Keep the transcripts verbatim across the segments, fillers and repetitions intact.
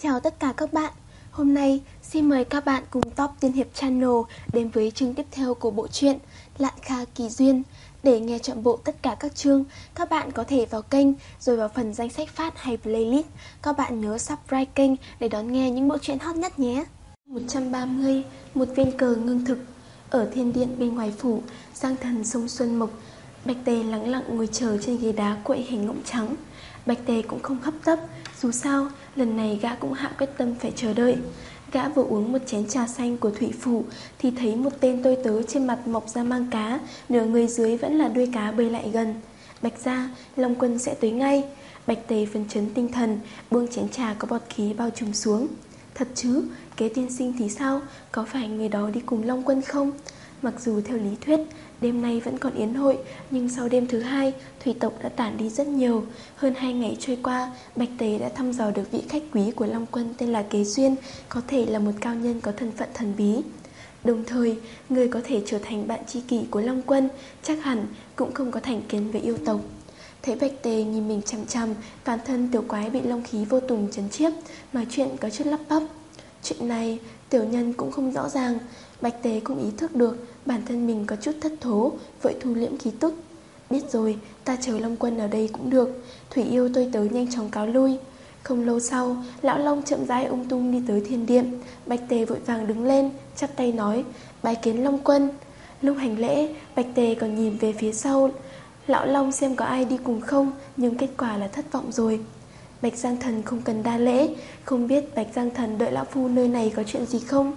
Chào tất cả các bạn. Hôm nay xin mời các bạn cùng Top Tiên Hiệp Channel đến với chương tiếp theo của bộ truyện Lạn Kha Kỳ Duyên. Để nghe trọn bộ tất cả các chương, các bạn có thể vào kênh rồi vào phần danh sách phát hay playlist. Các bạn nhớ subscribe kênh để đón nghe những bộ truyện hot nhất nhé. một trăm ba mươi. Một viên cờ ngưng thực. Ở thiên điện bên ngoài phủ, Giang Thần sông Xuân Mộc, Bạch Tề lắng lặng ngồi chờ trên ghế đá quậy hình ngỗng trắng. Bạch Tề cũng không hấp tấp, dù sao lần này gã cũng hạ quyết tâm phải chờ đợi. Gã vừa uống một chén trà xanh của thủy phủ thì thấy một tên tôi tớ trên mặt mọc ra mang cá, nửa người dưới vẫn là đuôi cá bơi lại gần. Bạch gia, Long Quân sẽ tới ngay. Bạch Tề phấn chấn tinh thần, buông chén trà có bọt khí bao trùm xuống. Thật chứ, Kế tiên sinh thì sao? Có phải người đó đi cùng Long Quân không? Mặc dù theo lý thuyết đêm nay vẫn còn yến hội, nhưng sau đêm thứ hai, thủy tộc đã tản đi rất nhiều. Hơn hai ngày trôi qua, Bạch Tề đã thăm dò được vị khách quý của Long Quân tên là Kế Duyên, có thể là một cao nhân có thân phận thần bí. Đồng thời, người có thể trở thành bạn tri kỷ của Long Quân chắc hẳn cũng không có thành kiến với yêu tộc. Thấy Bạch Tề nhìn mình chằm chằm, toàn thân tiểu quái bị long khí vô tùng chấn chiếp, nói chuyện có chút lắp bắp. Chuyện này tiểu nhân cũng không rõ ràng. Bạch Tề cũng ý thức được bản thân mình có chút thất thố, vội thu liễm khí tức. Biết rồi, ta chờ Long Quân ở đây cũng được. Thủy yêu tôi tớ nhanh chóng cáo lui. Không lâu sau, lão Long chậm rãi ung tung đi tới thiên điện. Bạch Tề vội vàng đứng lên, chắp tay nói: bái kiến Long Quân. Lúc hành lễ, Bạch Tề còn nhìn về phía sau lão Long xem có ai đi cùng không, nhưng kết quả là thất vọng rồi. Bạch Giang Thần không cần đa lễ, không biết Bạch Giang Thần đợi lão phu nơi này có chuyện gì không.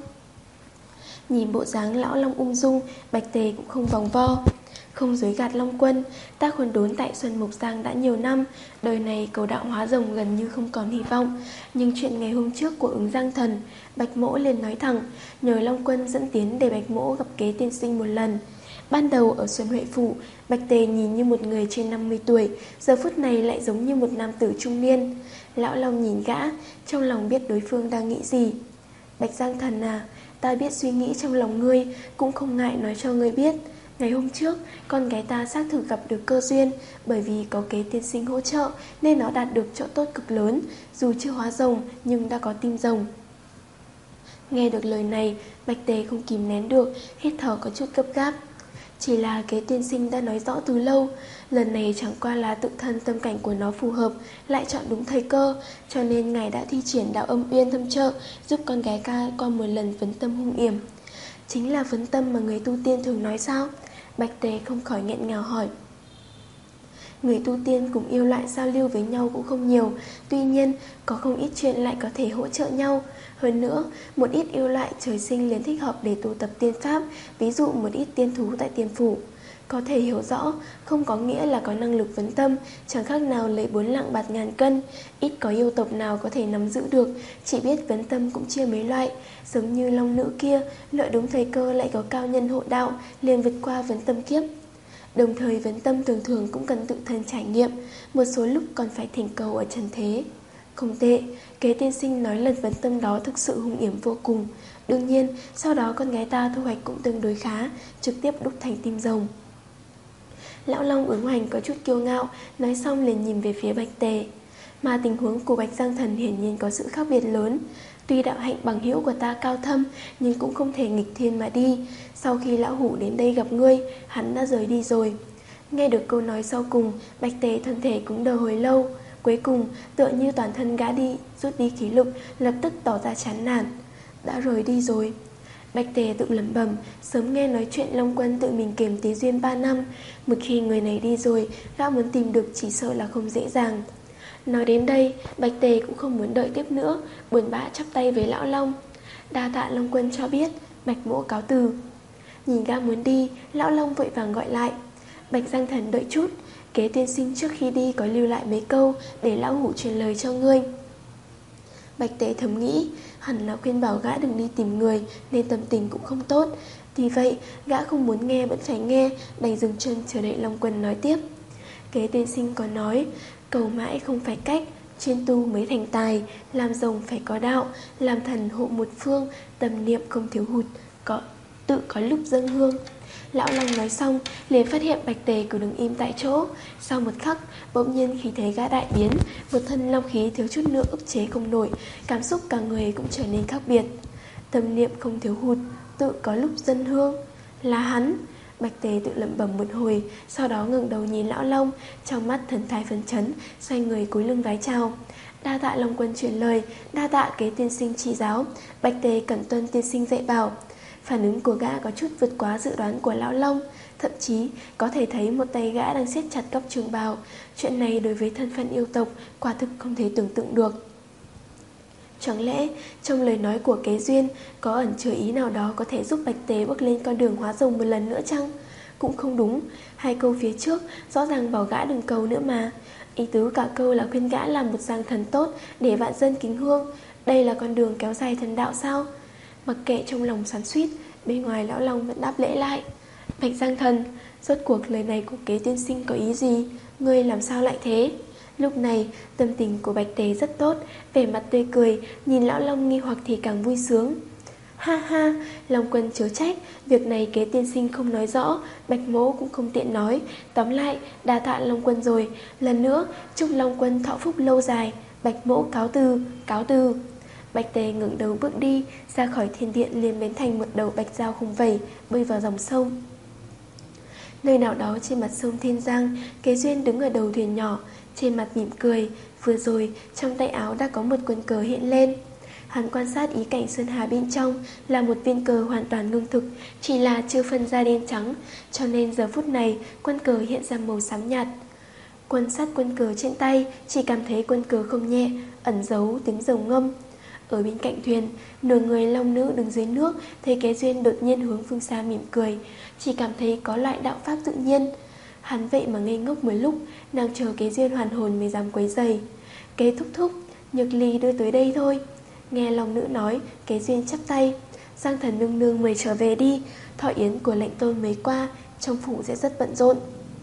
Nhìn bộ dáng lão Long ung dung, Bạch Tề cũng không vòng vo. Không dối gạt Long Quân, ta khuẩn đốn tại Xuân Mộc Giang đã nhiều năm, đời này cầu đạo hóa rồng gần như không còn hy vọng. Nhưng chuyện ngày hôm trước của ứng Giang Thần, Bạch Mỗ liền nói thẳng, nhờ Long Quân dẫn tiến để Bạch Mỗ gặp Kế tiên sinh một lần. Ban đầu ở Xuân Huệ Phủ, Bạch Tề nhìn như một người trên năm mươi tuổi, giờ phút này lại giống như một nam tử trung niên. Lão Long nhìn gã, trong lòng biết đối phương đang nghĩ gì. Bạch Giang Thần à, ta biết suy nghĩ trong lòng ngươi, cũng không ngại nói cho ngươi biết. Ngày hôm trước, con gái ta xác thực gặp được cơ duyên, bởi vì có Kế tiên sinh hỗ trợ nên nó đạt được chỗ tốt cực lớn, dù chưa hóa rồng nhưng đã có tim rồng. Nghe được lời này, Bạch Tề không kìm nén được, hít thở có chút gấp gáp. Chỉ là Kế tiên sinh đã nói rõ từ lâu, lần này chẳng qua là tự thân tâm cảnh của nó phù hợp, lại chọn đúng thời cơ, cho nên ngài đã thi triển đạo âm uyên thâm trợ, giúp con gái ca qua một lần vấn tâm hung yểm. Chính là vấn tâm mà người tu tiên thường nói sao? Bạch Tề không khỏi nghẹn ngào hỏi. Người tu tiên cùng yêu loại giao lưu với nhau cũng không nhiều, tuy nhiên có không ít chuyện lại có thể hỗ trợ nhau. Hơn nữa, một ít yêu loại trời sinh liền thích hợp để tu tập tiên pháp, ví dụ một ít tiên thú tại tiên phủ. Có thể hiểu rõ, không có nghĩa là có năng lực vấn tâm, chẳng khác nào lấy bốn lạng bạt ngàn cân. Ít có yêu tộc nào có thể nắm giữ được, chỉ biết vấn tâm cũng chia mấy loại. Giống như long nữ kia, lợi đúng thời cơ lại có cao nhân hộ đạo, liền vượt qua vấn tâm kiếp. Đồng thời vấn tâm thường thường cũng cần tự thân trải nghiệm, một số lúc còn phải thỉnh cầu ở trần thế. Không tệ, Kế tiên sinh nói lần vấn tâm đó thực sự hung yểm vô cùng. Đương nhiên, sau đó con gái ta thu hoạch cũng tương đối khá, trực tiếp đúc thành tim rồng. Lão Long ứng hoành có chút kiêu ngạo, nói xong liền nhìn về phía Bạch Tề. Mà tình huống của Bạch Giang Thần hiển nhiên có sự khác biệt lớn. Tuy đạo hạnh bằng hữu của ta cao thâm, nhưng cũng không thể nghịch thiên mà đi. Sau khi lão hủ đến đây gặp ngươi, hắn đã rời đi rồi. Nghe được câu nói sau cùng, Bạch Tề thân thể cũng đờ hồi lâu. Cuối cùng, tựa như toàn thân gã đi, rút đi khí lực, lập tức tỏ ra chán nản. Đã rời đi rồi. Bạch Tề tự lẩm bẩm, sớm nghe nói chuyện Long Quân tự mình kiềm tế duyên ba năm. Một khi người này đi rồi, gã muốn tìm được chỉ sợ là không dễ dàng. Nói đến đây, Bạch Tề cũng không muốn đợi tiếp nữa, buồn bã chắp tay với lão Long. Đa tạ Long Quân cho biết, Bạch Mỗ cáo từ. Nhìn gã muốn đi, lão Long vội vàng gọi lại. Bạch Giang Thần đợi chút, Kế tiên sinh trước khi đi có lưu lại mấy câu để lão hủ truyền lời cho ngươi. Bạch Tề thầm nghĩ, hẳn là khuyên bảo gã đừng đi tìm người, nên tâm tình cũng không tốt. Vì vậy, gã không muốn nghe vẫn phải nghe, đành dừng chân chờ đợi Long Quân nói tiếp. Kế tiên sinh có nói, cầu mãi không phải cách, chuyên tu mới thành tài, làm rồng phải có đạo, làm thần hộ một phương, tâm niệm không thiếu hụt, có tự có lúc dâng hương. Lão Long nói xong, liền phát hiện Bạch Tề cứ đứng im tại chỗ. Sau một khắc, bỗng nhiên khí thế gã đại biến, một thân long khí thiếu chút nữa ức chế không nổi, cảm xúc cả người cũng trở nên khác biệt. Tâm niệm không thiếu hụt, tự có lúc dân hương. Là hắn. Bạch Tề tự lẩm bẩm một hồi, sau đó ngẩng đầu nhìn Lão Long, trong mắt thần thái phấn chấn, xoay người cúi lưng vái chào. Đa tạ Long Quân truyền lời, đa tạ Kế tiên sinh chỉ giáo, Bạch Tề cẩn tuân tiên sinh dạy bảo. Phản ứng của gã có chút vượt quá dự đoán của Lão Long, thậm chí có thể thấy một tay gã đang siết chặt góc trường bào. Chuyện này đối với thân phận yêu tộc quả thực không thể tưởng tượng được. Chẳng lẽ trong lời nói của Kế Duyên có ẩn chứa ý nào đó có thể giúp Bạch Tề bước lên con đường hóa rồng một lần nữa chăng? Cũng không đúng, hai câu phía trước rõ ràng bảo gã đừng cầu nữa mà. Ý tứ cả câu là khuyên gã làm một giang thần tốt để vạn dân kính hương. Đây là con đường kéo dài thần đạo sao? Mặc kệ trong lòng xoắn xuýt, bên ngoài Lão Long vẫn đáp lễ lại. Bạch Giang Thần, rốt cuộc lời này của Kế tiên sinh có ý gì? Ngươi làm sao lại thế? Lúc này tâm tình của Bạch Tề rất tốt, vẻ mặt tươi cười, nhìn Lão Long nghi hoặc thì càng vui sướng. Ha ha, Long Quân chớ trách, việc này Kế tiên sinh không nói rõ, Bạch Mỗ cũng không tiện nói. Tóm lại, đa tạ Long Quân rồi. Lần nữa, chúc Long Quân thọ phúc lâu dài. Bạch Mỗ cáo từ, cáo từ. Bạch Tề ngẩng đầu bước đi, ra khỏi thiên điện liền biến thành một đầu bạch dao khung vẩy, bơi vào dòng sông. Nơi nào đó trên mặt sông Thiên Giang, Kế Duyên đứng ở đầu thuyền nhỏ, trên mặt mỉm cười. Vừa rồi, trong tay áo đã có một quân cờ hiện lên. Hắn quan sát ý cảnh sơn hà bên trong là một viên cờ hoàn toàn ngưng thực, chỉ là chưa phân ra đen trắng, cho nên giờ phút này quân cờ hiện ra màu xám nhạt. Quan sát quân cờ trên tay, chỉ cảm thấy quân cờ không nhẹ, ẩn giấu tiếng rồng ngâm. Ở bên cạnh thuyền, nửa người long nữ đứng dưới nước, thấy Kế Duyên đột nhiên hướng phương xa mỉm cười, chỉ cảm thấy có loại đạo pháp tự nhiên. Hắn vậy mà ngây ngốc một lúc, nàng chờ Kế Duyên hoàn hồn mới dám quấy rầy. Kế thúc thúc, Nhược Ly đưa tới đây thôi. Nghe long nữ nói, Kế Duyên chắp tay. Giang Thần nương nương mời trở về đi, thọ yến của lệnh tôn mới qua, trong phủ sẽ rất bận rộn.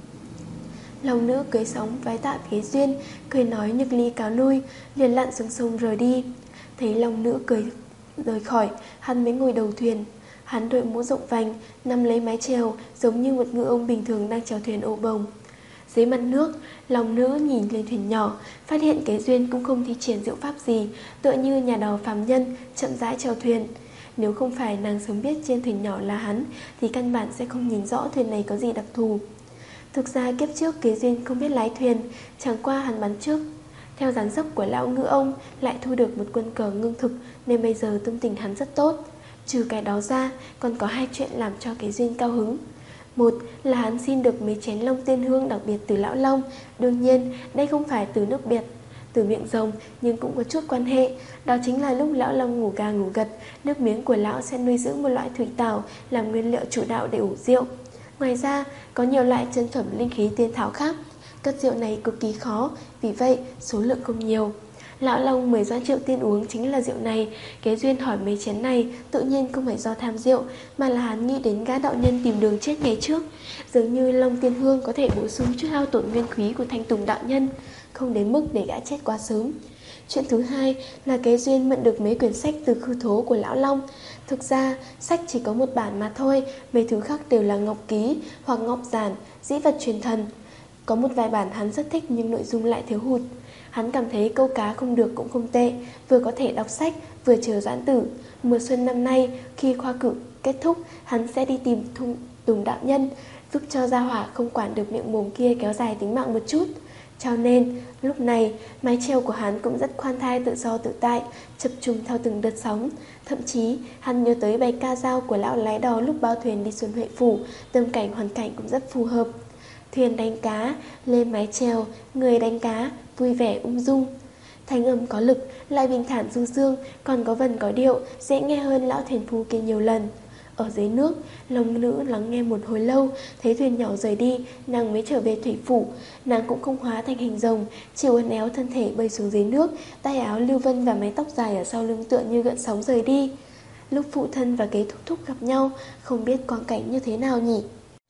Long nữ cưới sóng vái tạ Kế Duyên, cười nói Nhược Ly cáo lui, liền lặn xuống sông rời đi. Thấy long nữ cười rời khỏi, hắn mới ngồi đầu thuyền. Hắn đội mũ rộng vành, nắm lấy mái chèo, giống như một ngư ông bình thường đang chèo thuyền ô bồng. Dưới mặt nước, long nữ nhìn lên thuyền nhỏ, phát hiện Kế Duyên cũng không thi triển diệu pháp gì, tựa như nhà đò phàm nhân chậm rãi chèo thuyền. Nếu không phải nàng sớm biết trên thuyền nhỏ là hắn, thì căn bản sẽ không nhìn rõ thuyền này có gì đặc thù. Thực ra kiếp trước Kế Duyên không biết lái thuyền, chẳng qua hắn bắn trước. Theo dáng dấp của lão ngư ông, lại thu được một quân cờ ngưng thực, nên bây giờ tâm tình hắn rất tốt. Trừ cái đó ra, còn có hai chuyện làm cho Kế Duyên cao hứng. Một là hắn xin được mấy chén long tiên hương đặc biệt từ lão long. Đương nhiên, đây không phải từ nước biệt, từ miệng rồng, nhưng cũng có chút quan hệ. Đó chính là lúc lão long ngủ gà ngủ gật, nước miếng của lão sẽ nuôi dưỡng một loại thủy tảo làm nguyên liệu chủ đạo để ủ rượu. Ngoài ra, có nhiều loại chân phẩm linh khí tiên thảo khác. Cất rượu này cực kỳ khó, vì vậy số lượng không nhiều. Lão Long mời Doãn Triệu Tiên uống chính là rượu này. Kế Duyên hỏi mấy chén này tự nhiên không phải do tham rượu, mà là hắn nghĩ đến gã đạo nhân tìm đường chết ngày trước. Dường như Long Tiên Hương có thể bổ sung chút hao tổn nguyên khí của Thanh Tùng đạo nhân, không đến mức để gã chết quá sớm. Chuyện thứ hai là Kế Duyên mượn được mấy quyển sách từ khư thố của Lão Long. Thực ra, sách chỉ có một bản mà thôi, mấy thứ khác đều là ngọc ký hoặc ngọc giản, dĩ vật truyền thần. Có một vài bản hắn rất thích nhưng nội dung lại thiếu hụt. Hắn cảm thấy câu cá không được cũng không tệ, vừa có thể đọc sách, vừa chờ Doãn Tử. Mùa xuân năm nay, khi khoa cử kết thúc, hắn sẽ đi tìm thung, Tùng đạo nhân, giúp cho gia hỏa không quản được miệng mồm kia kéo dài tính mạng một chút. Cho nên, lúc này, mái chèo của hắn cũng rất khoan thai tự do tự tại, chập trùng theo từng đợt sóng. Thậm chí, hắn nhớ tới bài ca dao của lão lái đò lúc bao thuyền đi Xuân Huệ Phủ, tâm cảnh hoàn cảnh cũng rất phù hợp. Thuyền đánh cá, lên mái chèo, người đánh cá, vui vẻ ung dung. Thanh âm có lực, lại bình thản du dương, còn có vần có điệu, dễ nghe hơn lão thuyền phu kia nhiều lần. Ở dưới nước, long nữ lắng nghe một hồi lâu, thấy thuyền nhỏ rời đi, nàng mới trở về thủy phủ. Nàng cũng không hóa thành hình rồng, chỉ uốn éo thân thể bơi xuống dưới nước, tay áo lưu vân và mái tóc dài ở sau lưng tựa như gợn sóng rời đi. Lúc phụ thân và Kế thúc thúc gặp nhau, không biết quang cảnh như thế nào nhỉ?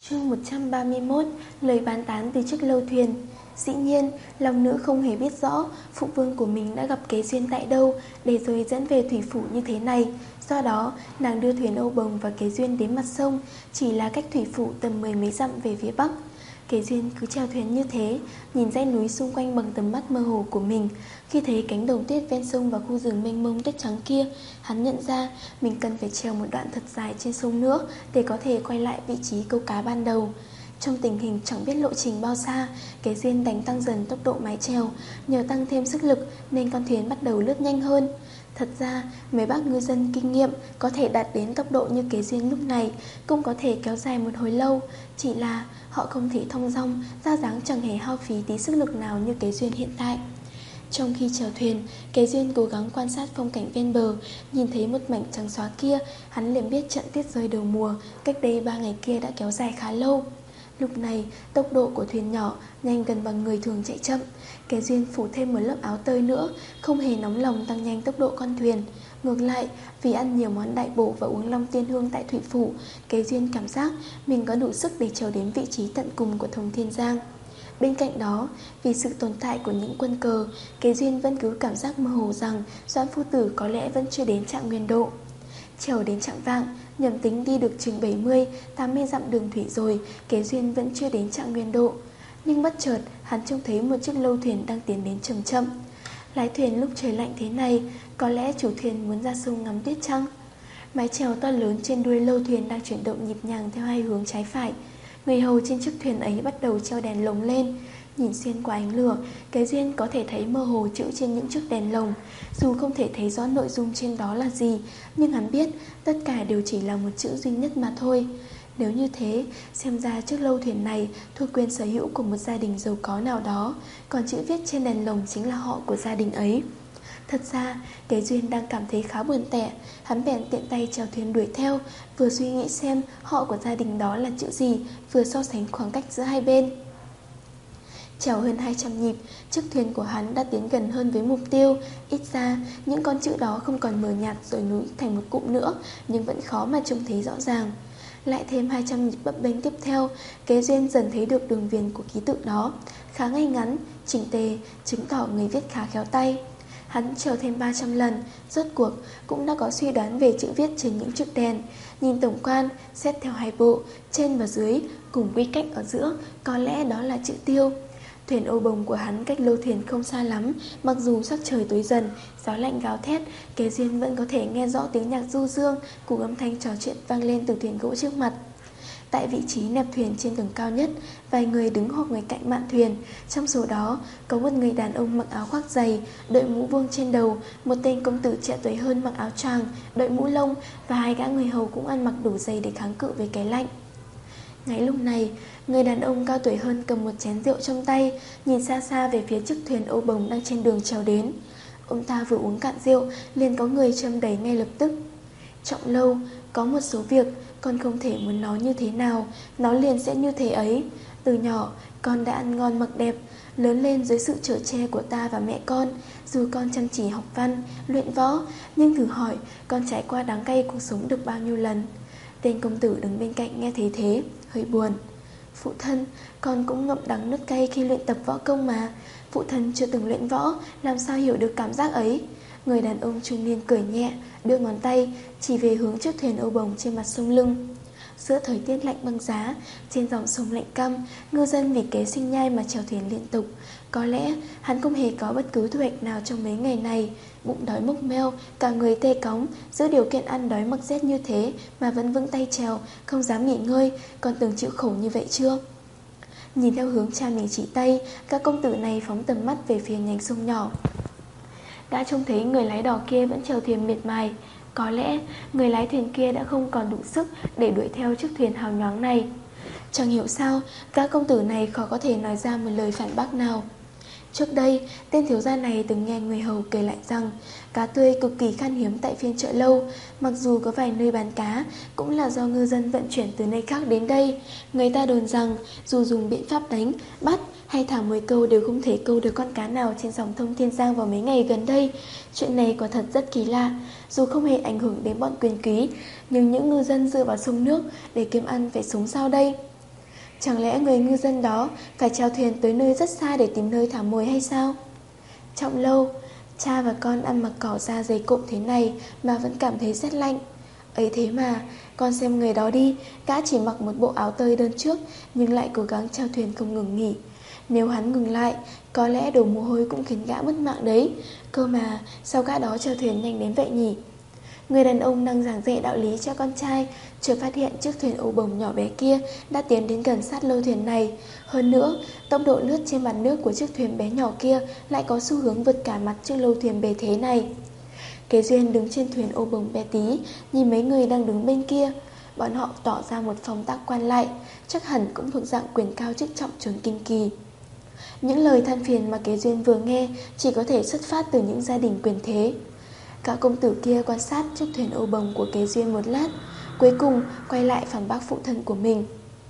Chương một trăm ba mươi mốt. Lời bàn tán từ chiếc lâu thuyền. Dĩ nhiên, lòng nữ không hề biết rõ phụ vương của mình đã gặp Kế Duyên tại đâu để rồi dẫn về thủy phủ như thế này. Do đó, nàng đưa thuyền Âu Bồng và Kế Duyên đến mặt sông, chỉ là cách thủy phủ tầm mười mấy dặm về phía bắc. Kế Duyên cứ chèo thuyền như thế, nhìn dãy núi xung quanh bằng tầm mắt mơ hồ của mình. Khi thấy cánh đồng tuyết ven sông và khu rừng mênh mông tuyết trắng kia, hắn nhận ra mình cần phải trèo một đoạn thật dài trên sông nữa để có thể quay lại vị trí câu cá ban đầu. Trong tình hình chẳng biết lộ trình bao xa, Kế Duyên đánh tăng dần tốc độ mái chèo. Nhờ tăng thêm sức lực nên con thuyền bắt đầu lướt nhanh hơn. Thật ra, mấy bác ngư dân kinh nghiệm có thể đạt đến tốc độ như Kế Duyên lúc này cũng có thể kéo dài một hồi lâu. Chỉ là họ không thể thong dong, ra dáng chẳng hề hao phí tí sức lực nào như Kế Duyên hiện tại. Trong khi chèo thuyền, Kế Duyên cố gắng quan sát phong cảnh ven bờ. Nhìn thấy một mảnh trắng xóa kia, hắn liền biết trận tuyết rơi đầu mùa cách đây ba ngày kia đã kéo dài khá lâu. Lúc này, tốc độ của thuyền nhỏ nhanh gần bằng người thường chạy chậm. Kế Duyên phủ thêm một lớp áo tơi nữa, không hề nóng lòng tăng nhanh tốc độ con thuyền. Ngược lại, vì ăn nhiều món đại bổ và uống long tiên hương tại thủy phủ, Kế Duyên cảm giác mình có đủ sức để trèo đến vị trí tận cùng của Thông Thiên Giang. Bên cạnh đó, vì sự tồn tại của những quân cờ, Kế Duyên vẫn cứ cảm giác mơ hồ rằng Doãn phu tử có lẽ vẫn chưa đến trạng nguyên độ. Trèo đến trạng vạng, nhầm tính đi được chừng bảy mươi, tám mươi dặm đường thủy rồi, Kế Duyên vẫn chưa đến trạng nguyên độ. Nhưng bất chợt, hắn trông thấy một chiếc lâu thuyền đang tiến đến chậm chậm. Lái thuyền lúc trời lạnh thế này, có lẽ chủ thuyền muốn ra sông ngắm tuyết chăng? Mái chèo to lớn trên đuôi lâu thuyền đang chuyển động nhịp nhàng theo hai hướng trái phải. Người hầu trên chiếc thuyền ấy bắt đầu treo đèn lồng lên. Nhìn xuyên qua ánh lửa, Kế Duyên có thể thấy mơ hồ chữ trên những chiếc đèn lồng. Dù không thể thấy rõ nội dung trên đó là gì, nhưng hắn biết tất cả đều chỉ là một chữ duy nhất mà thôi. Nếu như thế, xem ra chiếc lâu thuyền này thuộc quyền sở hữu của một gia đình giàu có nào đó, còn chữ viết trên đèn lồng chính là họ của gia đình ấy. Thật ra, Kế Duyên đang cảm thấy khá buồn tẻ. Hắn bèn tiện tay chèo thuyền đuổi theo, vừa suy nghĩ xem họ của gia đình đó là chữ gì, vừa so sánh khoảng cách giữa hai bên. Chèo hơn hai trăm nhịp, chiếc thuyền của hắn đã tiến gần hơn với mục tiêu. Ít ra, những con chữ đó không còn mờ nhạt rồi nối thành một cụm nữa, nhưng vẫn khó mà trông thấy rõ ràng. Lại thêm hai trăm nhịp bấp bênh tiếp theo, Kế Duyên dần thấy được đường viền của ký tự đó, khá ngay ngắn, chỉnh tề, chứng tỏ người viết khá khéo tay. Hắn trèo thêm ba trăm lần, rốt cuộc cũng đã có suy đoán về chữ viết trên những chiếc đèn. Nhìn tổng quan, xét theo hai bộ, trên và dưới, cùng quy cách ở giữa, có lẽ đó là chữ tiêu. Thuyền Âu Bồng của hắn cách lâu thuyền không xa lắm. Mặc dù sắc trời tối dần, gió lạnh gào thét, Kế Duyên vẫn có thể nghe rõ tiếng nhạc du dương cùng âm thanh trò chuyện vang lên từ thuyền gỗ trước mặt. Tại vị trí nẹp thuyền trên tầng cao nhất, vài người đứng hoặc ngồi cạnh mạn thuyền. Trong số đó có một người đàn ông mặc áo khoác dày, đội mũ vuông trên đầu, một tên công tử trẻ tuổi hơn mặc áo choàng, đội mũ lông, và hai gã người hầu cũng ăn mặc đủ dày để kháng cự với cái lạnh. Ngay lúc này, người đàn ông cao tuổi hơn cầm một chén rượu trong tay, nhìn xa xa về phía chiếc thuyền Âu Bồng đang trên đường trèo đến. Ông ta vừa uống cạn rượu, liền có người châm đầy ngay lập tức. Trọng Lâu, có một số việc con không thể muốn nói như thế nào, nó liền sẽ như thế ấy. Từ nhỏ, con đã ăn ngon mặc đẹp, lớn lên dưới sự chở che của ta và mẹ con. Dù con chăm chỉ học văn, luyện võ, nhưng thử hỏi con trải qua đắng cay cuộc sống được bao nhiêu lần. Tên công tử đứng bên cạnh nghe thấy thế, hơi buồn. Phụ thân, con cũng ngậm đắng nuốt cay khi luyện tập võ công mà. Phụ thân chưa từng luyện võ, làm sao hiểu được cảm giác ấy. Người đàn ông trung niên cười nhẹ, đưa ngón tay chỉ về hướng chiếc thuyền Âu Bồng trên mặt sông lưng. Giữa thời tiết lạnh băng giá, trên dòng sông lạnh căm, ngư dân vì kế sinh nhai mà chèo thuyền liên tục. Có lẽ hắn không hề có bất cứ thu hoạch nào trong mấy ngày này. Bụng đói mốc meo, cả người tê cóng, giữa điều kiện ăn đói mặc rét như thế mà vẫn vững tay chèo, không dám nghỉ ngơi. Con từng chịu khổ như vậy chưa? Nhìn theo hướng cha mình chỉ tay, các công tử này phóng tầm mắt về phía nhánh sông nhỏ. Đã trông thấy người lái đò kia vẫn chèo thuyền miệt mài. Có lẽ người lái thuyền kia đã không còn đủ sức để đuổi theo chiếc thuyền hào nhoáng này. Chẳng hiểu sao các công tử này khó có thể nói ra một lời phản bác nào. Trước đây, tên thiếu gia này từng nghe người hầu kể lại rằng cá tươi cực kỳ khan hiếm tại phiên chợ lâu. Mặc dù có vài nơi bán cá, cũng là do ngư dân vận chuyển từ nơi khác đến đây. Người ta đồn rằng dù dùng biện pháp đánh, bắt hay thả mồi câu đều không thể câu được con cá nào trên dòng Thông Thiên Giang vào mấy ngày gần đây. Chuyện này quả thật rất kỳ lạ. Dù không hề ảnh hưởng đến bọn quyền quý, nhưng những ngư dân dựa vào sông nước để kiếm ăn phải sống sao đây? Chẳng lẽ người ngư dân đó phải chèo thuyền tới nơi rất xa để tìm nơi thả mồi hay sao? Trọng Lâu, cha và con ăn mặc cỏ da dày cộm thế này mà vẫn cảm thấy rét lạnh. Ấy thế mà, con xem người đó đi, gã chỉ mặc một bộ áo tơi đơn trước nhưng lại cố gắng chèo thuyền không ngừng nghỉ. Nếu hắn ngừng lại, có lẽ đổ mồ hôi cũng khiến gã mất mạng đấy. Cơ mà, sao gã đó chèo thuyền nhanh đến vậy nhỉ? Người đàn ông đang giảng dạy đạo lý cho con trai, chợt phát hiện chiếc thuyền ô bồng nhỏ bé kia đã tiến đến gần sát lô thuyền này. Hơn nữa, tốc độ lướt trên mặt nước của chiếc thuyền bé nhỏ kia lại có xu hướng vượt cả mặt chiếc lô thuyền bề thế này. Kế Duyên đứng trên thuyền ô bồng bé tí, nhìn mấy người đang đứng bên kia. Bọn họ tỏ ra một phong tác quan lại, chắc hẳn cũng thuộc dạng quyền cao chức trọng trường kinh kỳ. Những lời than phiền mà Kế Duyên vừa nghe chỉ có thể xuất phát từ những gia đình quyền thế. Cả công tử kia quan sát chiếc thuyền ô bồng của Kế Duyên một lát, cuối cùng quay lại phản bác phụ thân của mình.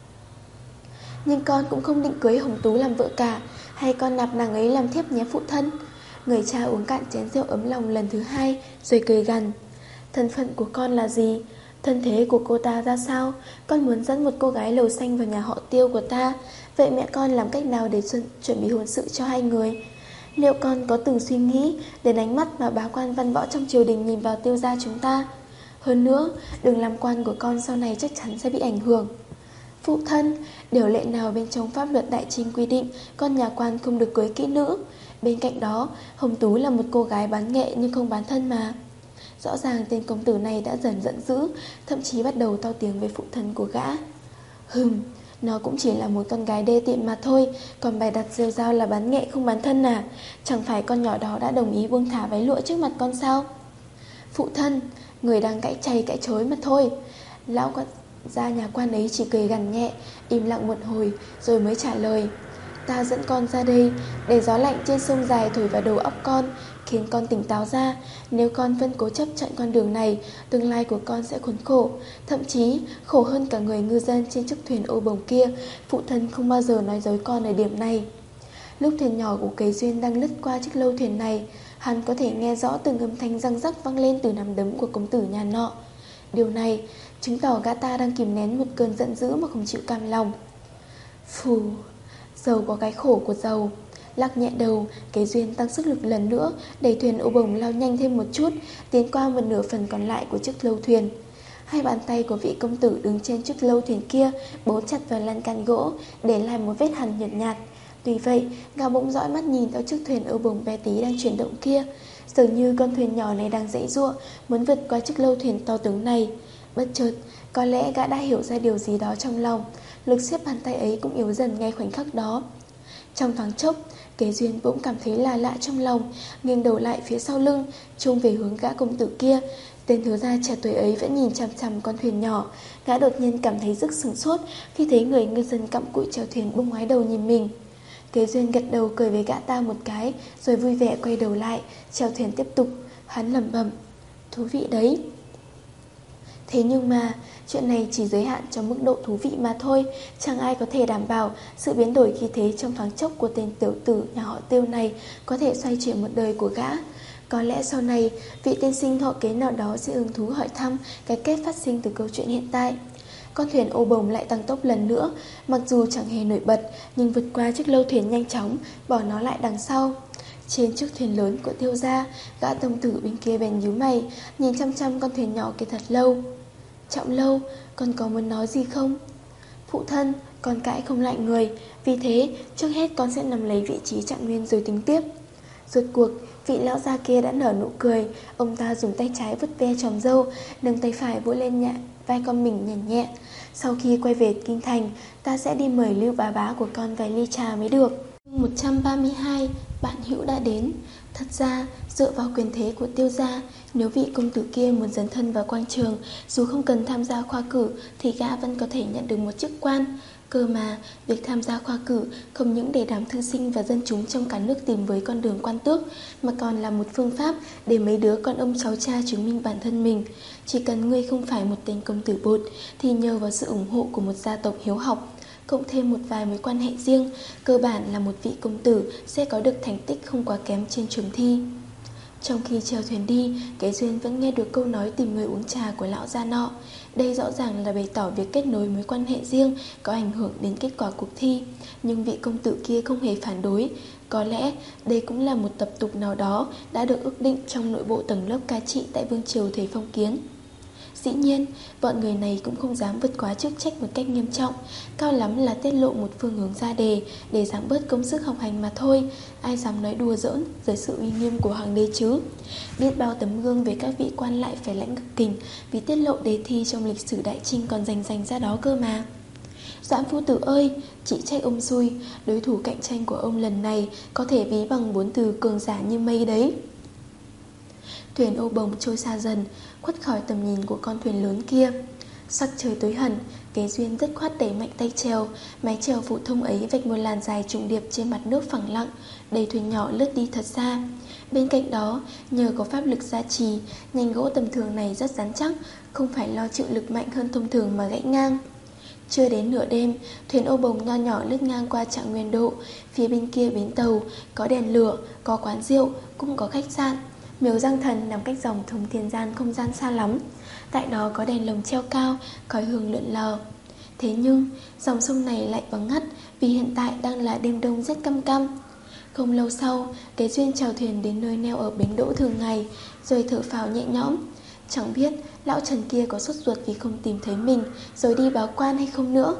Nhưng con cũng không định cưới Hồng Tú làm vợ cả, hay con nạp nàng ấy làm thiếp nhé phụ thân. Người cha uống cạn chén rượu ấm lòng lần thứ hai, rồi cười gằn. Thân phận của con là gì? Thân thế của cô ta ra sao? Con muốn dẫn một cô gái lầu xanh vào nhà họ Tiêu của ta. Vậy mẹ con làm cách nào để chuẩn bị hôn sự cho hai người? Liệu con có từng suy nghĩ đến ánh mắt mà bá quan văn võ trong triều đình nhìn vào Tiêu gia chúng ta? Hơn nữa, đường làm quan của con sau này chắc chắn sẽ bị ảnh hưởng. Phụ thân, điều lệ nào bên trong pháp luật đại trinh quy định con nhà quan không được cưới kỹ nữ? Bên cạnh đó, Hồng Tú là một cô gái bán nghệ nhưng không bán thân mà. Rõ ràng tên công tử này đã dần giận dữ, thậm chí bắt đầu to tiếng với phụ thân của gã. Hừm, nó cũng chỉ là một con gái đê tiện mà thôi, còn bày đặt rêu rao là bán nghệ không bán thân à? Chẳng phải con nhỏ đó đã đồng ý buông thả váy lụa trước mặt con sao? Phụ thân, người đang cãi chay cãi chối mà thôi. Lão quan gia nhà quan ấy chỉ cười gằn nhẹ, im lặng một hồi rồi mới trả lời. Ta dẫn con ra đây để gió lạnh trên sông dài thổi vào đầu óc con, khiến con tỉnh táo ra. Nếu con vẫn cố chấp chọn con đường này, tương lai của con sẽ khốn khổ, thậm chí khổ hơn cả người ngư dân trên chiếc thuyền ô bồng kia. Phụ thân không bao giờ nói dối con ở điểm này. Lúc thuyền nhỏ của Kế Duyên đang lướt qua chiếc lâu thuyền này, hắn có thể nghe rõ từng âm thanh răng rắc vang lên từ nắm đấm của công tử nhà nọ. Điều này chứng tỏ gã ta đang kìm nén một cơn giận dữ mà không chịu cam lòng. Phù, giàu có cái khổ của giàu. Lắc nhẹ đầu, Kế Duyên tăng sức lực lần nữa, đẩy thuyền ô bồng lao nhanh thêm một chút, tiến qua một nửa phần còn lại của chiếc lâu thuyền. Hai bàn tay của vị công tử đứng trên chiếc lâu thuyền kia bấu chặt vào lan can gỗ, để lại một vết hằn nhợt nhạt. Tuy vậy, gã bỗng dõi mắt nhìn theo chiếc thuyền ô bồng bé tí đang chuyển động kia, dường như con thuyền nhỏ này đang giãy giụa muốn vượt qua chiếc lâu thuyền to tướng này. Bất chợt, có lẽ gã đã hiểu ra điều gì đó trong lòng, lực siết bàn tay ấy cũng yếu dần ngay khoảnh khắc đó. Trong thoáng chốc, Kế Duyên bỗng cảm thấy là lạ trong lòng, nghiêng đầu lại phía sau lưng, trông về hướng gã công tử kia. Tên thiếu gia trẻ tuổi ấy vẫn nhìn chằm chằm con thuyền nhỏ. Gã đột nhiên cảm thấy rất sửng sốt khi thấy người ngư dân cặm cụi chèo thuyền bỗng ngoái đầu nhìn mình. Kế Duyên gật đầu cười với gã ta một cái, rồi vui vẻ quay đầu lại, chèo thuyền tiếp tục. Hắn lẩm bẩm, thú vị đấy. Thế nhưng mà, chuyện này chỉ giới hạn trong mức độ thú vị mà thôi. Chẳng ai có thể đảm bảo sự biến đổi khí thế trong thoáng chốc của tên tiểu tử nhà họ Tiêu này có thể xoay chuyển một đời của gã. Có lẽ sau này, vị tiên sinh họ Kế nào đó sẽ hứng thú hỏi thăm cái kết phát sinh từ câu chuyện hiện tại. Con thuyền ô bồng lại tăng tốc lần nữa, mặc dù chẳng hề nổi bật, nhưng vượt qua chiếc lâu thuyền nhanh chóng, bỏ nó lại đằng sau. Trên chiếc thuyền lớn của Tiêu gia, gã tông tử bên kia bèn nhíu mày, nhìn chăm chăm con thuyền nhỏ kia thật lâu. Trọng Lâu, con có muốn nói gì không? Phụ thân, con cãi không lại người, vì thế trước hết con sẽ nắm lấy vị trí trạng nguyên rồi tính tiếp. Rốt cuộc, vị lão gia kia đã nở nụ cười. Ông ta dùng tay trái vứt ve tròm râu, nâng tay phải vỗ lên nhẹ vai con mình nhẹ nhẹ. Sau khi quay về kinh thành, ta sẽ đi mời Lưu bá bá của con vài ly trà mới được. một trăm ba mươi hai, bạn hữu đã đến. Thật ra, dựa vào quyền thế của Tiêu gia, nếu vị công tử kia muốn dấn thân vào quan trường, dù không cần tham gia khoa cử thì gã vẫn có thể nhận được một chức quan. Cơ mà, việc tham gia khoa cử không những để đám thư sinh và dân chúng trong cả nước tìm với con đường quan tước, mà còn là một phương pháp để mấy đứa con ông cháu cha chứng minh bản thân mình. Chỉ cần ngươi không phải một tên công tử bột, thì nhờ vào sự ủng hộ của một gia tộc hiếu học, cộng thêm một vài mối quan hệ riêng, cơ bản là một vị công tử sẽ có được thành tích không quá kém trên trường thi. Trong khi chèo thuyền đi, Kế Duyên vẫn nghe được câu nói tìm người uống trà của lão gia nọ. Đây rõ ràng là bày tỏ việc kết nối mối quan hệ riêng có ảnh hưởng đến kết quả cuộc thi. Nhưng vị công tử kia không hề phản đối. Có lẽ đây cũng là một tập tục nào đó đã được ước định trong nội bộ tầng lớp cai trị tại vương triều thời phong kiến. Dĩ nhiên, bọn người này cũng không dám vượt quá chức trách một cách nghiêm trọng, cao lắm là tiết lộ một phương hướng ra đề để giảm bớt công sức học hành mà thôi. Ai dám nói đùa giỡn dưới sự uy nghiêm của hoàng đế chứ? Biết bao tấm gương về các vị quan lại phải lãnh cực kình vì tiết lộ đề thi trong lịch sử đại trinh còn dành dành ra đó cơ mà. Doãn phu tử ơi, chỉ trách ông xui, đối thủ cạnh tranh của ông lần này có thể ví bằng bốn từ cường giả như mây đấy. Thuyền ô bồng trôi xa dần, khuất khỏi tầm nhìn của con thuyền lớn kia. Sắc trời tối hẳn, Kế Duyên dứt khoát đẩy mạnh tay chèo. Mái chèo phổ thông ấy vạch một làn dài trùng điệp trên mặt nước phẳng lặng, đẩy thuyền nhỏ lướt đi thật xa. Bên cạnh đó, nhờ có pháp lực gia trì, nhành gỗ tầm thường này rất rắn chắc, không phải lo chịu lực mạnh hơn thông thường mà gãy ngang. Chưa đến nửa đêm, thuyền ô bồng nho nhỏ lướt ngang qua Trạng Nguyên Độ. Phía bên kia bến tàu có đèn lửa, có quán rượu, cũng có khách sạn. Miếu Giang Thần nằm cách dòng Thông Thiên Gian không gian xa lắm. Tại đó có đèn lồng treo cao, khói hương lượn lờ. Thế nhưng dòng sông này lại vắng ngắt vì hiện tại đang là đêm đông rất căm căm. Không lâu sau, Kế Duyên chèo thuyền đến nơi neo ở bến đỗ thường ngày, rồi thở phào nhẹ nhõm. Chẳng biết lão Trần kia có sốt ruột vì không tìm thấy mình rồi đi báo quan hay không nữa.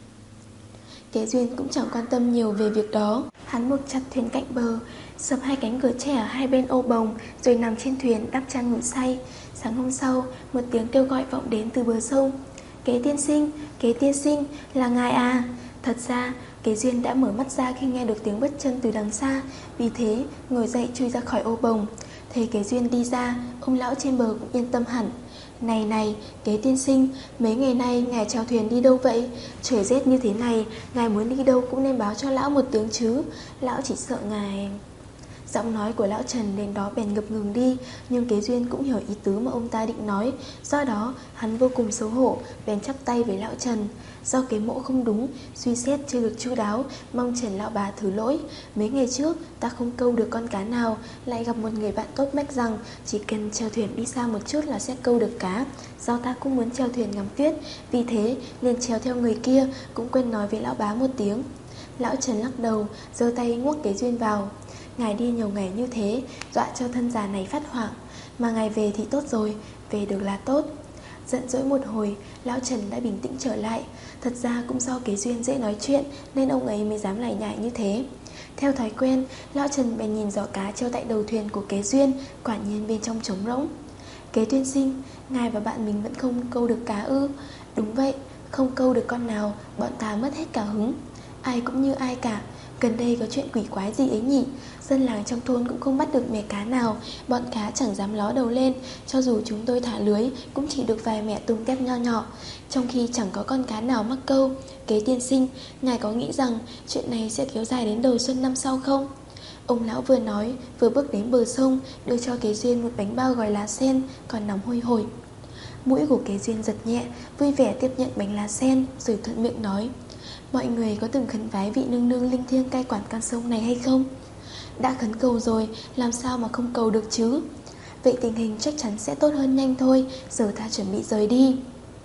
Kế Duyên cũng chẳng quan tâm nhiều về việc đó. Hắn buộc chặt thuyền cạnh bờ, sập hai cánh cửa tre ở hai bên ô bồng, rồi nằm trên thuyền đắp chăn ngủ say. Sáng hôm sau, một tiếng kêu gọi vọng đến từ bờ sông. Kế tiên sinh, Kế tiên sinh, là ngài à? Thật ra, Kế Duyên đã mở mắt ra khi nghe được tiếng bước chân từ đằng xa, vì thế ngồi dậy chui ra khỏi ô bồng. Thấy Kế Duyên đi ra, ông lão trên bờ cũng yên tâm hẳn. Này này, Kế tiên sinh, mấy ngày nay ngài chèo thuyền đi đâu vậy? Trời rét như thế này, ngài muốn đi đâu cũng nên báo cho lão một tiếng chứ. Lão chỉ sợ ngài... Giọng nói của lão Trần đến đó bèn ngập ngừng đi, nhưng Kế Duyên cũng hiểu ý tứ mà ông ta định nói. Do đó hắn vô cùng xấu hổ, bèn chắp tay với lão Trần. Do kế mẫu không đúng, suy xét chưa được chu đáo, mong Trần lão bà thứ lỗi. Mấy ngày trước ta không câu được con cá nào, lại gặp một người bạn tốt mách rằng chỉ cần chèo thuyền đi xa một chút là sẽ câu được cá. Do ta cũng muốn chèo thuyền ngắm tuyết, vì thế liền chèo theo người kia, cũng quên nói với lão bá một tiếng. Lão Trần lắc đầu, giơ tay nguốc Kế Duyên vào. Ngài đi nhiều ngày như thế, dọa cho thân già này phát hoảng. Mà ngài về thì tốt rồi, về được là tốt. Giận dỗi một hồi, lão Trần đã bình tĩnh trở lại. Thật ra cũng do Kế Duyên dễ nói chuyện nên ông ấy mới dám lải nhải như thế. Theo thói quen, lão Trần bèn nhìn giỏ cá treo tại đầu thuyền của Kế Duyên, quả nhiên bên trong trống rỗng. Kế tiên sinh, ngài và bạn mình vẫn không câu được cá ư? Đúng vậy, không câu được con nào, bọn ta mất hết cả hứng. Ai cũng như ai cả. Gần đây có chuyện quỷ quái gì ấy nhỉ? Dân làng trong thôn cũng không bắt được mẻ cá nào, bọn cá chẳng dám ló đầu lên. Cho dù chúng tôi thả lưới cũng chỉ được vài mẻ tôm tép nho nhỏ, trong khi chẳng có con cá nào mắc câu. Kế tiên sinh, ngài có nghĩ rằng chuyện này sẽ kéo dài đến đầu xuân năm sau không? Ông lão vừa nói vừa bước đến bờ sông, đưa cho Kế Duyên một bánh bao gói lá sen còn nóng hôi hổi. Mũi của Kế Duyên giật nhẹ, vui vẻ tiếp nhận bánh lá sen, rồi thuận miệng nói: Mọi người có từng khấn vái vị nương nương linh thiêng cai quản con sông này hay không? Đã khấn cầu rồi, làm sao mà không cầu được chứ? Vậy tình hình chắc chắn sẽ tốt hơn nhanh thôi. Giờ ta chuẩn bị rời đi.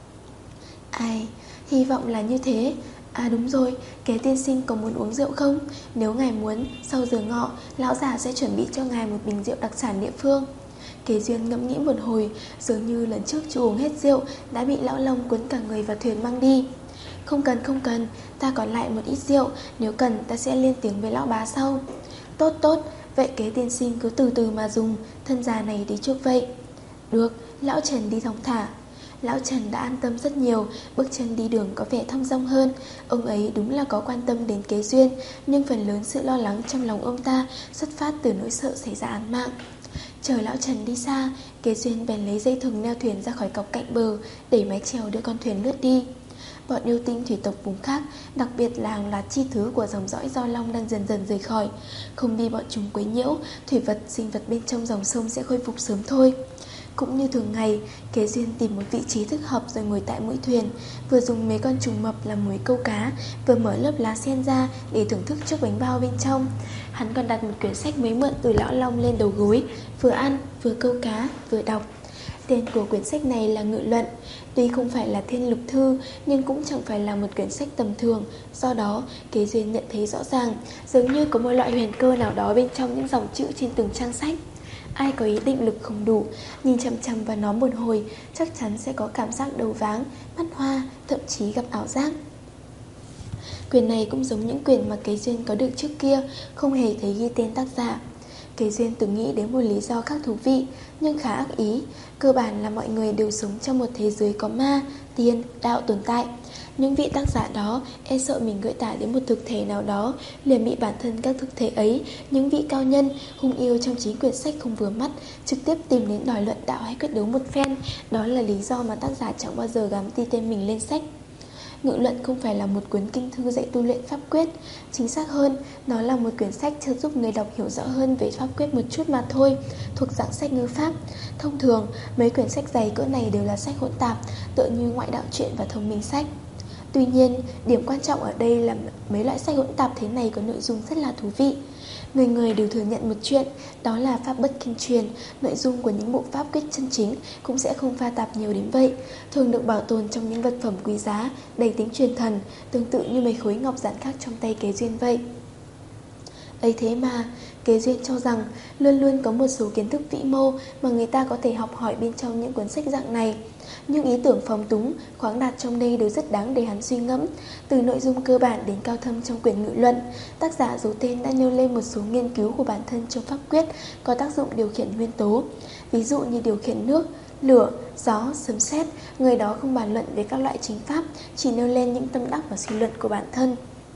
Ai, hy vọng là như thế. À đúng rồi, Kế tiên sinh có muốn uống rượu không? Nếu ngài muốn, sau giờ ngọ, lão già sẽ chuẩn bị cho ngài một bình rượu đặc sản địa phương. Kế Duyên ngẫm nghĩ một hồi, dường như lần trước chưa uống hết rượu đã bị lão Long cuốn cả người vào thuyền mang đi. Không cần không cần, ta còn lại một ít rượu, nếu cần ta sẽ lên tiếng với lão bá sau. Tốt tốt, vậy Kế tiên sinh cứ từ từ mà dùng, thân già này đi chuốc vậy. Được, lão Trần đi thong thả. Lão Trần đã an tâm rất nhiều, bước chân đi đường có vẻ thong dong hơn. Ông ấy đúng là có quan tâm đến Kế Duyên, nhưng phần lớn sự lo lắng trong lòng ông ta xuất phát từ nỗi sợ xảy ra án mạng. Chờ lão Trần đi xa, Kế Duyên bèn lấy dây thừng neo thuyền ra khỏi cọc cạnh bờ, đẩy mái chèo đưa con thuyền lướt đi. Bọn yêu tinh thủy tộc vùng khác, đặc biệt là hàng loạt chi thứ của dòng dõi Do Long đang dần dần rời khỏi. Không bị bọn chúng quấy nhiễu, thủy vật, sinh vật bên trong dòng sông sẽ khôi phục sớm thôi. Cũng như thường ngày, Kế Duyên tìm một vị trí thích hợp rồi ngồi tại mũi thuyền, vừa dùng mấy con trùng mập làm muối câu cá, vừa mở lớp lá sen ra để thưởng thức chiếc bánh bao bên trong. Hắn còn đặt một quyển sách mới mượn từ lão Long lên đầu gối, vừa ăn, vừa câu cá, vừa đọc. Tên của quyển sách này là Ngự Luận. Tuy không phải là thiên lục thư, nhưng cũng chẳng phải là một quyển sách tầm thường. Do đó, Kế Duyên nhận thấy rõ ràng, giống như có một loại huyền cơ nào đó bên trong những dòng chữ trên từng trang sách. Ai có ý định lực không đủ, nhìn chằm chằm vào nó một hồi, chắc chắn sẽ có cảm giác đầu váng, mắt hoa, thậm chí gặp ảo giác. Quyển này cũng giống những quyển mà Kế Duyên có được trước kia, không hề thấy ghi tên tác giả. Kế Duyên từng nghĩ đến một lý do khác thú vị, nhưng khá ác ý. Cơ bản là mọi người đều sống trong một thế giới có ma, tiên, đạo tồn tại. Những vị tác giả đó e sợ mình gợi tả đến một thực thể nào đó, liền bị bản thân các thực thể ấy, những vị cao nhân, hung yêu trong chính quyển sách không vừa mắt, trực tiếp tìm đến đòi luận đạo hay quyết đấu một phen. Đó là lý do mà tác giả chẳng bao giờ dám ghi tên mình lên sách. Ngự Luận không phải là một cuốn kinh thư dạy tu luyện pháp quyết. Chính xác hơn, nó là một quyển sách trợ giúp người đọc hiểu rõ hơn về pháp quyết một chút mà thôi, thuộc dạng sách ngữ pháp. Thông thường, mấy quyển sách dày cỡ này đều là sách hỗn tạp, tựa như ngoại đạo truyện và thông minh sách. Tuy nhiên, điểm quan trọng ở đây là mấy loại sách hỗn tạp thế này có nội dung rất là thú vị. Người người đều thừa nhận một chuyện, đó là pháp bất kinh truyền. Nội dung của những bộ pháp quyết chân chính cũng sẽ không pha tạp nhiều đến vậy, thường được bảo tồn trong những vật phẩm quý giá, đầy tính truyền thần, tương tự như mấy khối ngọc giản khác trong tay Kế Duyên vậy. Ấy thế mà, Kế Duyên cho rằng luôn luôn có một số kiến thức vĩ mô mà người ta có thể học hỏi bên trong những cuốn sách dạng này. Nhưng ý tưởng phóng túng, khoáng đạt trong đây đều rất đáng để hắn suy ngẫm. Từ nội dung cơ bản đến cao thâm trong quyển Ngự Luận, tác giả giấu tên đã nêu lên một số nghiên cứu của bản thân trong pháp quyết có tác dụng điều khiển nguyên tố. Ví dụ như điều khiển nước, lửa, gió, sấm sét. Người đó không bàn luận về các loại chính pháp, chỉ nêu lên những tâm đắc và suy luận của bản thân.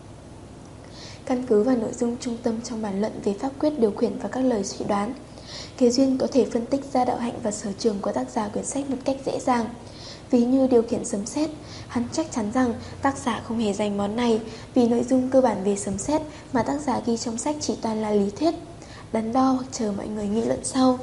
Căn cứ vào nội dung trung tâm trong bản luận về pháp quyết điều khiển và các lời suy đoán, Kế Duyên có thể phân tích ra đạo hạnh và sở trường của tác giả quyển sách một cách dễ dàng. Ví như điều khiển sấm sét, hắn chắc chắn rằng tác giả không hề dành món này, vì nội dung cơ bản về sấm sét mà tác giả ghi trong sách chỉ toàn là lý thuyết. Đắn đo hoặc chờ mọi người nghị luận sau.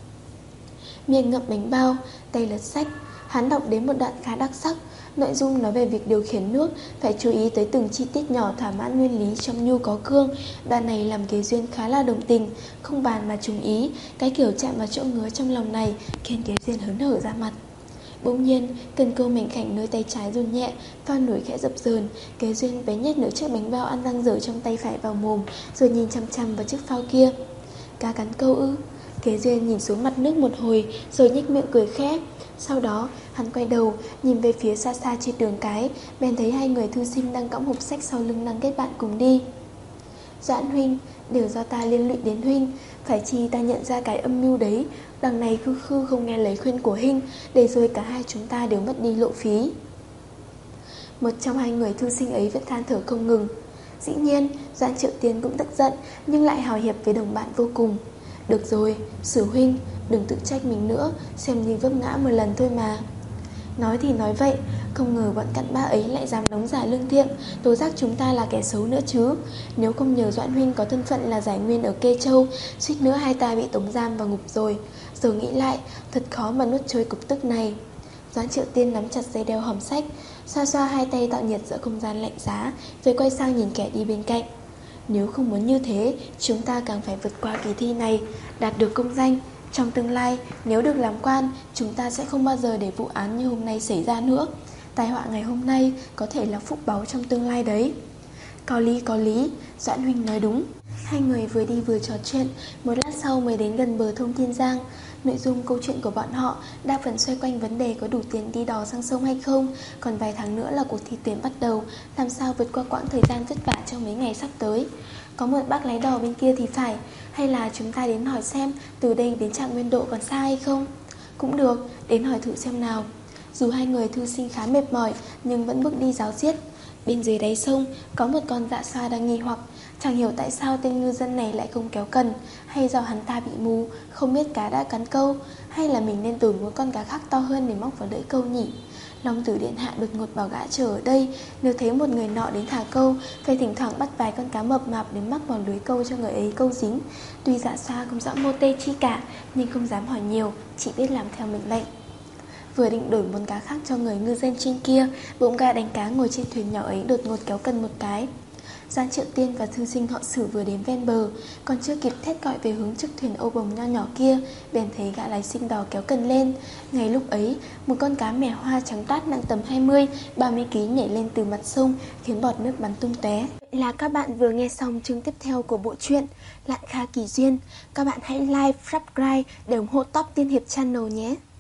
Miệng ngậm bánh bao, tay lật sách, hắn đọc đến một đoạn khá đặc sắc. Nội dung nói về việc điều khiển nước, phải chú ý tới từng chi tiết nhỏ thỏa mãn nguyên lý trong nhu có cương. Đoạn này làm Kế Duyên khá là đồng tình, không bàn mà trùng ý. Cái kiểu chạm vào chỗ ngứa trong lòng này khiến Kế Duyên hớn hở ra mặt. Bỗng nhiên, cần câu mảnh khảnh nơi tay trái run nhẹ, phao nổi khẽ dập dờn. Kế Duyên bé nhét nửa chiếc bánh bao ăn răng dở trong tay phải vào mồm, rồi nhìn chăm chăm vào chiếc phao kia. Cá cắn câu ư? Kế Duyên nhìn xuống mặt nước một hồi, rồi nhếch miệng cười khẽ. Sau đó, hắn quay đầu, nhìn về phía xa xa trên đường cái, bèn thấy hai người thư sinh đang cõng hộp sách sau lưng đang kết bạn cùng đi. Doãn huynh, đều do ta liên lụy đến huynh, phải chi ta nhận ra cái âm mưu đấy, đằng này khư khư không nghe lời khuyên của huynh, để rồi cả hai chúng ta đều mất đi lộ phí. Một trong hai người thư sinh ấy vẫn than thở không ngừng. Dĩ nhiên, Doãn Triệu Tiên cũng tức giận, nhưng lại hào hiệp với đồng bạn vô cùng. Được rồi, Sử huynh, đừng tự trách mình nữa, xem như vấp ngã một lần thôi mà. Nói thì nói vậy, không ngờ bọn cặn bã ấy lại dám đóng giả lương thiện, tố giác chúng ta là kẻ xấu nữa chứ. Nếu không nhờ Doãn huynh có thân phận là giải nguyên ở Kê Châu, suýt nữa hai ta bị tống giam vào ngục rồi. Giờ nghĩ lại, thật khó mà nuốt trôi cục tức này. Doãn Triệu Tiên nắm chặt dây đeo hòm sách, xoa xoa hai tay tạo nhiệt giữa không gian lạnh giá, rồi quay sang nhìn kẻ đi bên cạnh. Nếu không muốn như thế, chúng ta càng phải vượt qua kỳ thi này, đạt được công danh. Trong tương lai, nếu được làm quan, chúng ta sẽ không bao giờ để vụ án như hôm nay xảy ra nữa. Tai họa ngày hôm nay có thể là phúc báu trong tương lai đấy. Có lý có lý, Doãn huynh nói đúng. Hai người vừa đi vừa trò chuyện, một lát sau mới đến gần bờ Thông Thiên Giang. Nội dung câu chuyện của bọn họ đa phần xoay quanh vấn đề có đủ tiền đi đò sang sông hay không. Còn vài tháng nữa là cuộc thi tuyển bắt đầu, làm sao vượt qua quãng thời gian vất vả trong mấy ngày sắp tới. Có một bác lái đò bên kia thì phải, hay là chúng ta đến hỏi xem từ đây đến Trạng Nguyên Độ còn xa hay không? Cũng được, đến hỏi thử xem nào. Dù hai người thư sinh khá mệt mỏi, nhưng vẫn bước đi ráo riết. Bên dưới đáy sông có một con dạ xoa đang nghi hoặc, Chẳng hiểu tại sao tên ngư dân này lại không kéo cần, hay do hắn ta bị mù, không biết cá đã cắn câu, hay là mình nên đổi một con cá khác to hơn để móc vào lưỡi câu nhỉ. Long tử điện hạ đột ngột bảo gã chờ ở đây, nếu thấy một người nọ đến thả câu, phải thỉnh thoảng bắt vài con cá mập mạp để mắc vào lưới câu cho người ấy câu dính. Tuy dạ xoa không rõ mô tê chi cả, nhưng không dám hỏi nhiều, chỉ biết làm theo mệnh lệnh. Vừa định đổi món cá khác cho người ngư dân trên kia, bỗng gã đánh cá ngồi trên thuyền nhỏ ấy đột ngột kéo cần một cái. Giang Triệu Tiên và thư sinh họ Sử vừa đến ven bờ, còn chưa kịp thét gọi về hướng chiếc thuyền âu bồng nho nhỏ kia, bèn thấy gã lái sinh đò kéo cần lên. Ngay lúc ấy, một con cá mè hoa trắng toát nặng tầm hai mươi ba mươi ki lô gam nhảy lên từ mặt sông, khiến bọt nước bắn tung tóe. Vậy là các bạn vừa nghe xong chương tiếp theo của bộ truyện Lạn Kha Kỳ Duyên. Các bạn hãy like, subscribe để ủng hộ Top Tiên Hiệp Channel nhé.